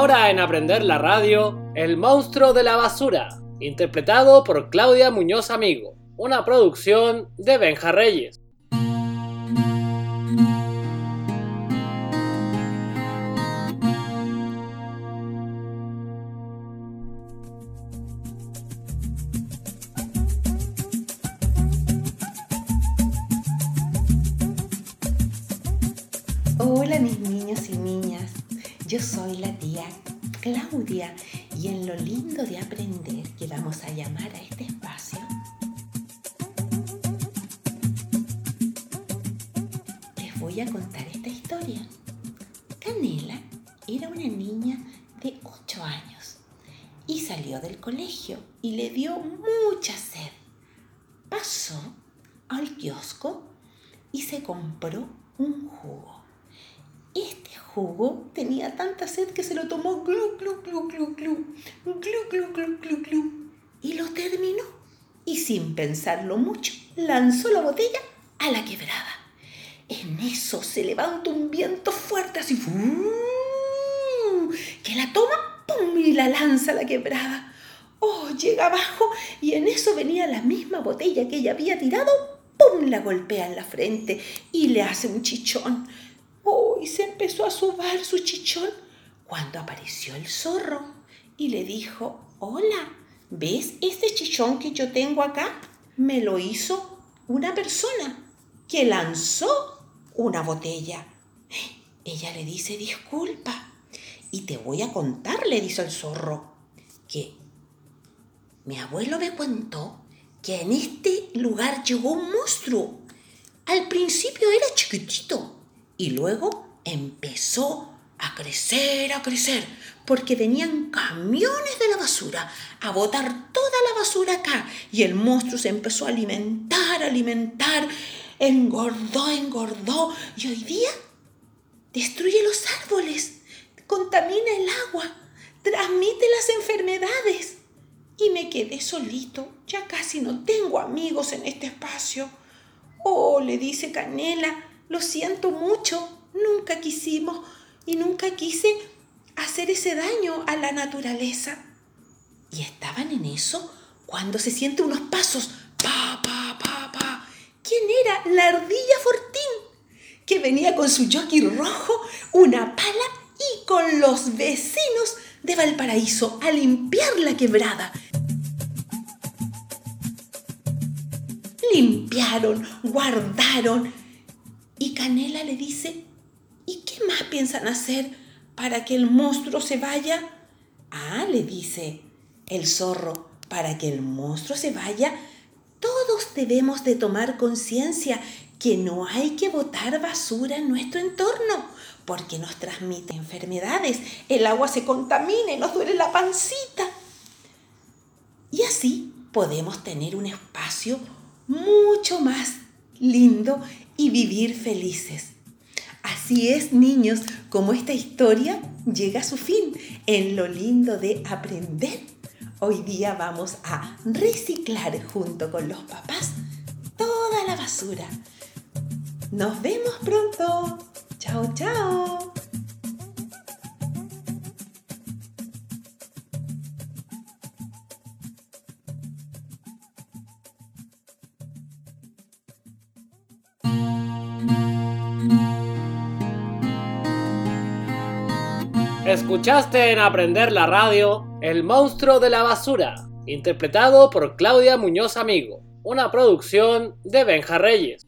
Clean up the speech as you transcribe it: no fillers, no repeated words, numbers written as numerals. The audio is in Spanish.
Ahora en Aprender la Radio, El monstruo de la basura, interpretado por Claudia Muñoz Amigo, una producción de Benja Reyes. Hola mis niños y niñas, yo soy la tía Claudia y en lo lindo de aprender que vamos a llamar a este espacio, les voy a contar esta historia. Canela era una niña de 8 años y salió del colegio y le dio mucha sed. Pasó al kiosco y se compró un jugo. Este jugo tenía tanta sed que se lo tomó glu, glu, glu, glu, glu, glu, glu, glu, glu, glu, y lo terminó. Y sin pensarlo mucho, lanzó la botella a la quebrada. En eso se levanta un viento fuerte, así, que la toma, ¡pum!, y la lanza a la quebrada. Oh, llega abajo y en eso venía la misma botella que ella había tirado, ¡pum!, la golpea en la frente y le hace un chichón. Oh, y se empezó a sobar su chichón cuando apareció el zorro y le dijo: hola, ¿ves este chichón que yo tengo acá? Me lo hizo una persona que lanzó una botella. Ella le dice: disculpa, y te voy a contar, le dice el zorro, que mi abuelo me contó que en este lugar llegó un monstruo. Al principio era chiquitito y luego empezó a crecer, porque venían camiones de la basura a botar toda la basura acá. Y el monstruo se empezó a alimentar, engordó, y hoy día destruye los árboles, contamina el agua, transmite las enfermedades. Y me quedé solito, ya casi no tengo amigos en este espacio. Oh, le dice Canela, lo siento mucho, nunca quise hacer ese daño a la naturaleza. Y estaban en eso cuando se sienten unos pasos, pa, pa, pa, pa. ¿Quién era? La ardilla Fortín, que venía con su jockey rojo, una pala y con los vecinos de Valparaíso a limpiar la quebrada. Limpiaron, guardaron. Y Canela le dice: ¿y qué más piensan hacer para que el monstruo se vaya? Ah, le dice el zorro, para que el monstruo se vaya, todos debemos de tomar conciencia que no hay que botar basura en nuestro entorno, porque nos transmite enfermedades, el agua se contamina y nos duele la pancita. Y así podemos tener un espacio mucho más lindo y vivir felices. Así es, niños, como esta historia llega a su fin. En lo lindo de aprender, hoy día vamos a reciclar junto con los papás toda la basura. Nos vemos pronto. Chao, chao. Escuchaste en Aprender la Radio, El monstruo de la basura, interpretado por Claudia Muñoz Amigo, una producción de Benja Reyes.